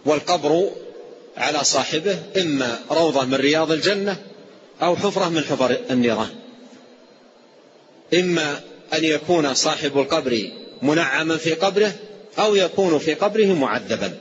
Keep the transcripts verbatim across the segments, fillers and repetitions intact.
والقبر على صاحبه إما روضة من رياض الجنة أو حفرة من حفر النيران. إما أن يكون صاحب القبر منعما في قبره أو يكون في قبره معذبا.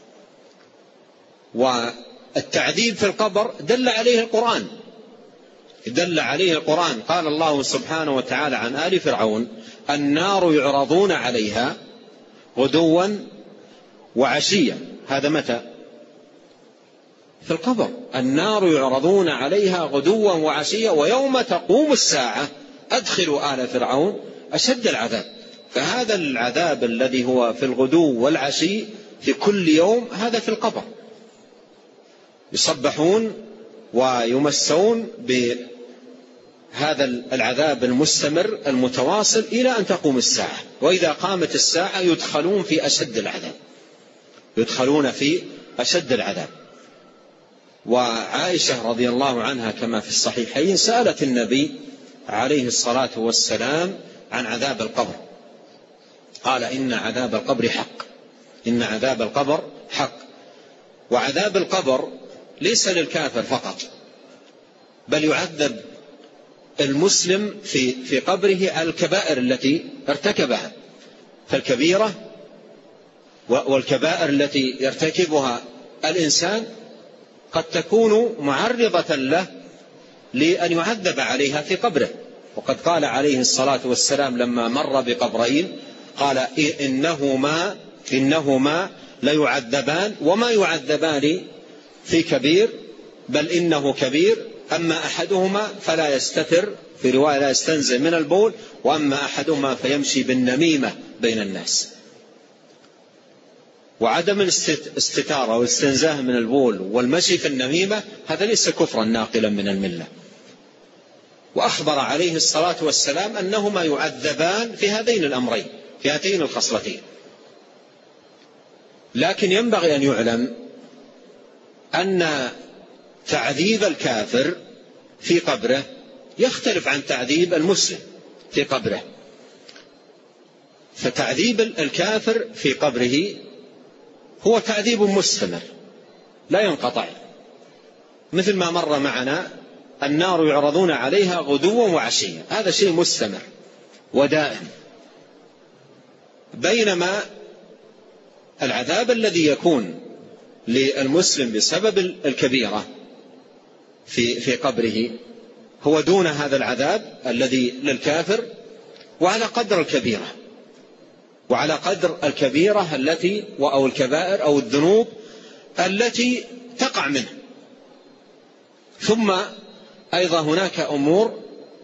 والتعذيب في القبر دل عليه القرآن دل عليه القرآن قال الله سبحانه وتعالى عن آل فرعون: النار يعرضون عليها غدوا وعشيا. هذا متى؟ في القبر. النار يعرضون عليها غدوا وعشيا ويوم تقوم الساعة أدخلوا آل فرعون أشد العذاب. فهذا العذاب الذي هو في الغدو والعشي في كل يوم هذا في القبر، يصبحون ويمسون بهذا العذاب المستمر المتواصل إلى أن تقوم الساعة. وإذا قامت الساعة يدخلون في أشد العذاب يدخلون في أشد العذاب. وعائشة رضي الله عنها كما في الصحيحين سألت النبي عليه الصلاة والسلام عن عذاب القبر، قال: إن عذاب القبر حق إن عذاب القبر حق. وعذاب القبر ليس للكافر فقط، بل يعذب المسلم في في قبره على الكبائر التي ارتكبها. فالكبيرة والكبائر التي يرتكبها الإنسان قد تكون معرضة له لأن يعذب عليها في قبره. وقد قال عليه الصلاة والسلام لما مر بقبرين قال: إنهما إنهما ليعذبان وما يعذبان في كبير بل إنه كبير، أما أحدهما فلا يستتر، في رواية لا يستنزل من البول، وأما أحدهما فيمشي بالنميمة بين الناس. وعدم الاستتارة والاستنزاه من البول والمشي في النميمة هذا ليس كفرا ناقلا من الملة. وأخبر عليه الصلاة والسلام أنهما يعذبان في هذين الأمرين، في هاتين الخصلتين. لكن ينبغي أن يعلم أن تعذيب الكافر في قبره يختلف عن تعذيب المسلم في قبره. فتعذيب الكافر في قبره هو تعذيب مستمر لا ينقطع، مثل ما مر معنا: النار يعرضون عليها غدوا وعشيا، هذا شيء مستمر ودائم. بينما العذاب الذي يكون للمسلم بسبب الكبيرة في في قبره هو دون هذا العذاب الذي للكافر، وعلى قدر الكبيرة وعلى قدر الكبيرة التي أو الكبائر أو الذنوب التي تقع منه. ثم أيضا هناك أمور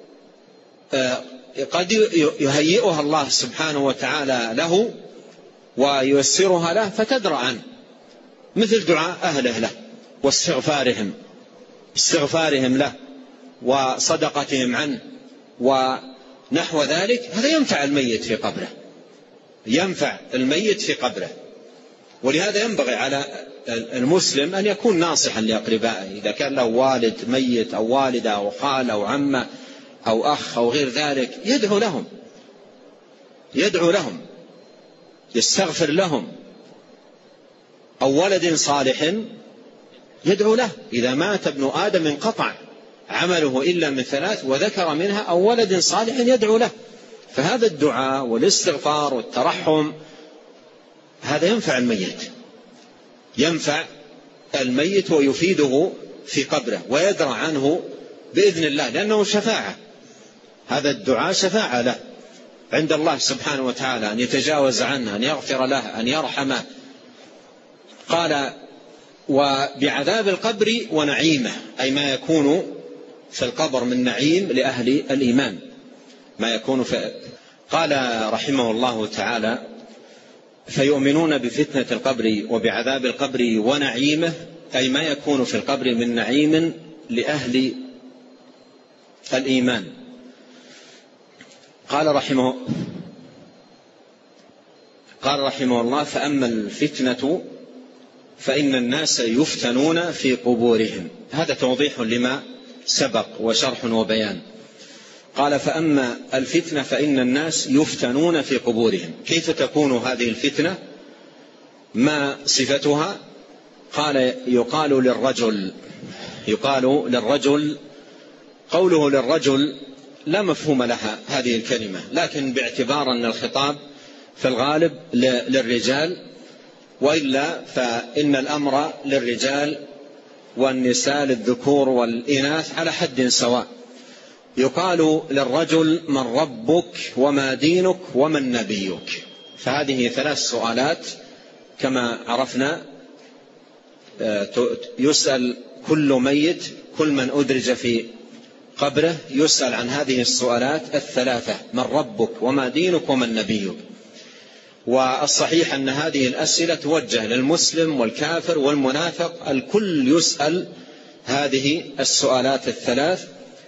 قد يهيئها الله سبحانه وتعالى له وييسرها له فتدرأ عنه، مثل دعاء أهله له واستغفارهم استغفارهم له وصدقتهم عنه ونحو ذلك. هذا ينفع الميت في قبره ينفع الميت في قبره. ولهذا ينبغي على المسلم أن يكون ناصحا لأقربائه، إذا كان له والد ميت أو والدة أو خال أو عمة أو أخ أو غير ذلك يدعو لهم يدعو لهم يستغفر لهم، أو ولد صالح يدعو له. إذا مات ابن آدم انقطع عمله إلا من ثلاث وذكر منها أو ولد صالح يدعو له. فهذا الدعاء والاستغفار والترحم هذا ينفع الميت ينفع الميت ويفيده في قبره ويدرى عنه بإذن الله، لأنه شفاعة. هذا الدعاء شفاعة له عند الله سبحانه وتعالى، أن يتجاوز عنه، أن يغفر له، أن يرحمه. قال: وبعذاب القبر ونعيمه، أي ما يكون في القبر من نعيم لأهل الإيمان ما يكون في. قال رحمه الله تعالى: فيؤمنون بفتنة القبر وبعذاب القبر ونعيمه، أي ما يكون في القبر من نعيم لأهل الإيمان. قال رحمه قال رحمه الله: فأما الفتنة فإن الناس يفتنون في قبورهم. هذا توضيح لما سبق وشرح وبيان. قال: فأما الفتنة فإن الناس يفتنون في قبورهم. كيف تكون هذه الفتنة؟ ما صفتها؟ قال يقال للرجل يقال للرجل قوله للرجل لا مفهوم لها هذه الكلمة، لكن باعتبار أن الخطاب في الغالب للرجال، وإلا فإن الأمر للرجال والنساء للذكور والإناث على حد سواء. يقال للرجل من ربك وما دينك ومن نبيك. فهذه ثلاث سؤالات كما عرفنا يسأل كل ميت، كل من أدرج في قبره يسأل عن هذه السؤالات الثلاثة: من ربك وما دينك ومن نبيك. والصحيح أن هذه الأسئلة توجه للمسلم والكافر والمنافق، الكل يسأل هذه السؤالات الثلاث،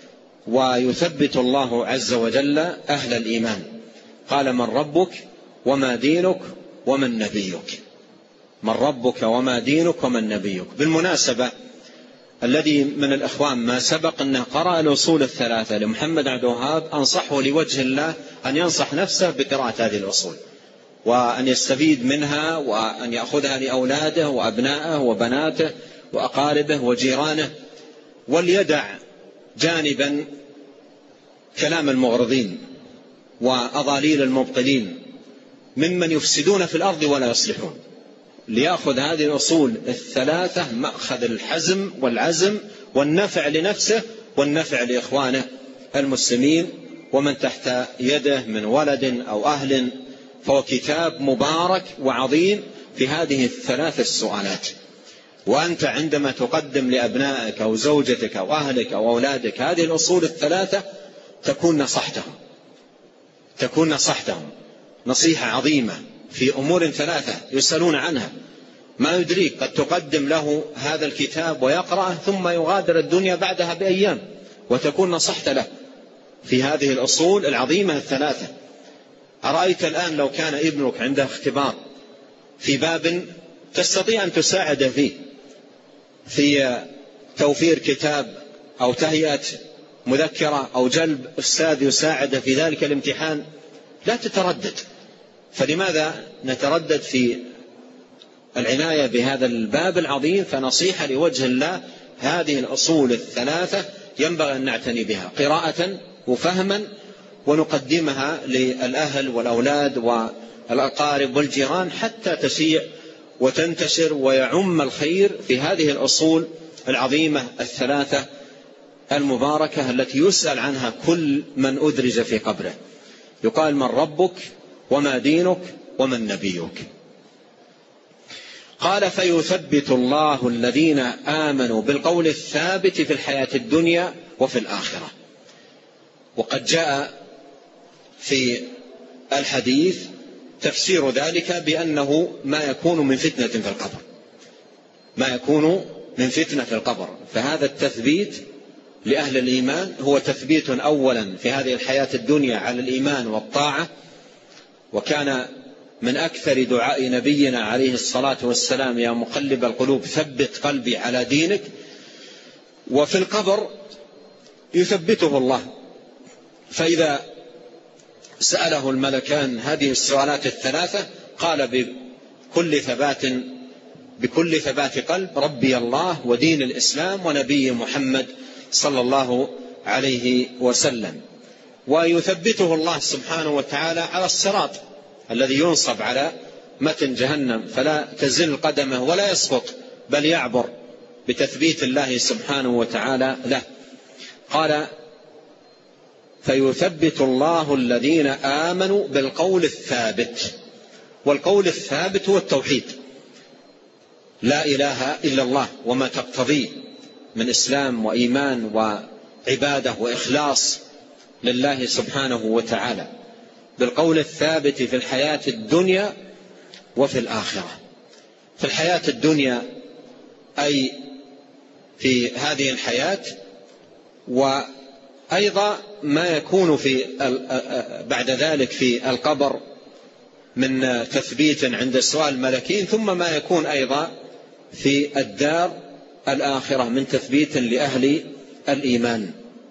ويثبت الله عز وجل أهل الإيمان. قال: من ربك وما دينك ومن نبيك. من ربك وما دينك ومن نبيك. بالمناسبة الذي من الإخوان ما سبق أنه قرأ الأصول الثلاثة لمحمد عبد الوهاب، أنصحه لوجه الله أن ينصح نفسه بقراءة هذه الأصول، وأن يستفيد منها، وأن يأخذها لأولاده وأبنائه وبناته وأقاربه وجيرانه، وليدع جانبا كلام المغرضين وأضاليل المبطلين ممن يفسدون في الأرض ولا يصلحون، ليأخذ هذه الأصول الثلاثة مأخذ الحزم والعزم والنفع لنفسه والنفع لإخوانه المسلمين ومن تحت يده من ولد أو أهل. فهو كتاب مبارك وعظيم في هذه الثلاث السؤالات. وأنت عندما تقدم لأبنائك أو زوجتك أو أهلك أو أولادك هذه الأصول الثلاثة تكون نصحتهم تكون نصحتهم نصيحة عظيمة في أمور ثلاثة يسألون عنها. ما يدريك قد تقدم له هذا الكتاب ويقرأه ثم يغادر الدنيا بعدها بأيام، وتكون نصحت له في هذه الأصول العظيمة الثلاثة. أرأيت الآن لو كان ابنك عنده اختبار في باب تستطيع أن تساعد فيه، في توفير كتاب أو تهيئة مذكرة أو جلب أستاذ يساعد في ذلك الامتحان، لا تتردد. فلماذا نتردد في العناية بهذا الباب العظيم؟ فنصيحة لوجه الله، هذه الأصول الثلاثة ينبغي أن نعتني بها قراءة وفهما، ونقدمها للأهل والأولاد والأقارب والجيران حتى تسيع وتنتشر ويعم الخير في هذه الأصول العظيمة الثلاثة المباركة التي يسأل عنها كل من أدرج في قبره. يقال: من ربك وما دينك ومن نبيك. قال: فيثبت الله الذين آمنوا بالقول الثابت في الحياة الدنيا وفي الآخرة. وقد جاء في الحديث تفسير ذلك بأنه ما يكون من فتنة في القبر ما يكون من فتنة في القبر. فهذا التثبيت لأهل الإيمان هو تثبيت أولا في هذه الحياة الدنيا على الإيمان والطاعة، وكان من أكثر دعاء نبينا عليه الصلاة والسلام: يا مقلب القلوب ثبت قلبي على دينك. وفي القبر يثبته الله، فإذا سأله الملكان هذه السؤالات الثلاثة قال بكل ثبات بكل ثبات قلب: ربي الله ودين الإسلام ونبي محمد صلى الله عليه وسلم. ويثبته الله سبحانه وتعالى على الصراط الذي ينصب على متن جهنم، فلا تزل قدمه ولا يسقط بل يعبر بتثبيت الله سبحانه وتعالى له. قال: فيثبت الله الذين آمنوا بالقول الثابت. والقول الثابت هو التوحيد، لا إله إلا الله وما تقتضيه من إسلام وإيمان وعبادة وإخلاص لله سبحانه وتعالى، بالقول الثابت في الحياة الدنيا وفي الآخرة. في الحياة الدنيا أي في هذه الحياة، وأيضا ما يكون في بعد ذلك في القبر من تثبيت عند السؤال الملكين، ثم ما يكون أيضا في الدار الآخرة من تثبيت لأهل الإيمان.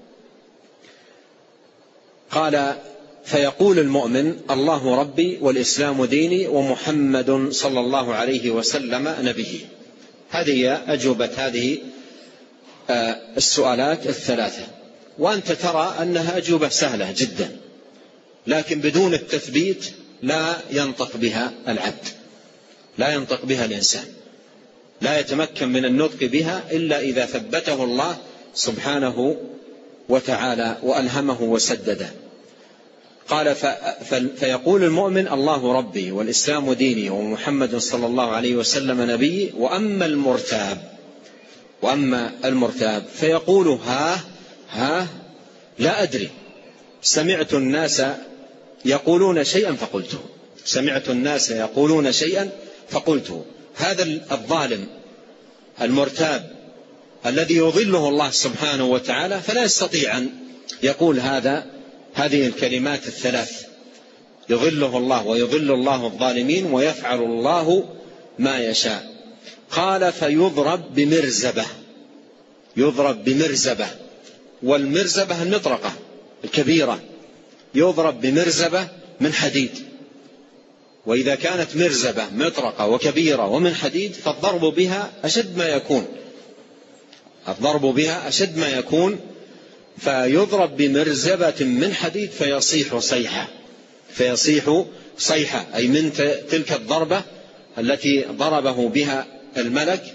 قال: فيقول المؤمن: الله ربي والإسلام ديني ومحمد صلى الله عليه وسلم نبيه. هذه أجوبة هذه السؤالات الثلاثة. وأنت ترى أنها أجوبة سهلة جدا، لكن بدون التثبيت لا ينطق بها العبد، لا ينطق بها الإنسان، لا يتمكن من النطق بها إلا إذا ثبته الله سبحانه وتعالى وألهمه وسدده. قال فيقول المؤمن الله ربي والإسلام ديني ومحمد صلى الله عليه وسلم نبي. وأما المرتاب وأما المرتاب فيقول ها ها لا أدري، سمعت الناس يقولون شيئا فقلته، سمعت الناس يقولون شيئا فقلته. هذا الظالم المرتاب الذي يضله الله سبحانه وتعالى فلا يستطيع أن يقول هذا هذه الكلمات الثلاث، يضله الله ويضل الله الظالمين ويفعل الله ما يشاء. قال فيضرب بمرزبة، يضرب بمرزبة، والمرزبة المطرقة الكبيرة، يضرب بمرزبة من حديد. وإذا كانت مرزبة مطرقة وكبيرة ومن حديد فالضرب بها أشد ما يكون، الضرب بها أشد ما يكون. فيضرب بمرزبة من حديد فيصيح صيحة، فيصيح صيحة أي من تلك الضربة التي ضربه بها الملك،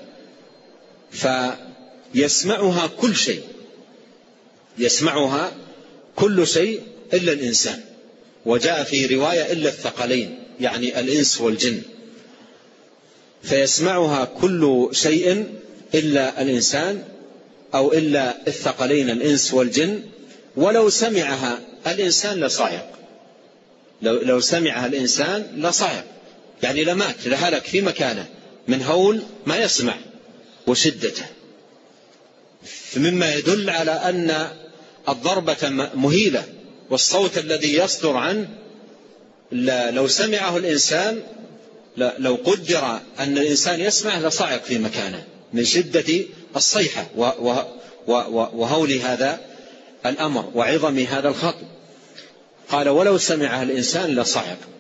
فيسمعها كل شيء، يسمعها كل شيء إلا الإنسان. وجاء في رواية إلا الثقلين، يعني الإنس والجن، فيسمعها كل شيء إلا الإنسان أو إلا الثقلين الإنس والجن. ولو سمعها الإنسان لصعق، لو, لو سمعها الإنسان لصعق، يعني لمات لهلك في مكانه من هول ما يسمع وشدته. مما يدل على أن الضربة مهيلة، والصوت الذي يصدر عنه لو سمعه الإنسان، لو قدر أن الإنسان يسمع لصعق في مكانه من شدة الصيحة وهول هذا الأمر وعظم هذا الخطب. قال ولو سمعها الإنسان لصعق.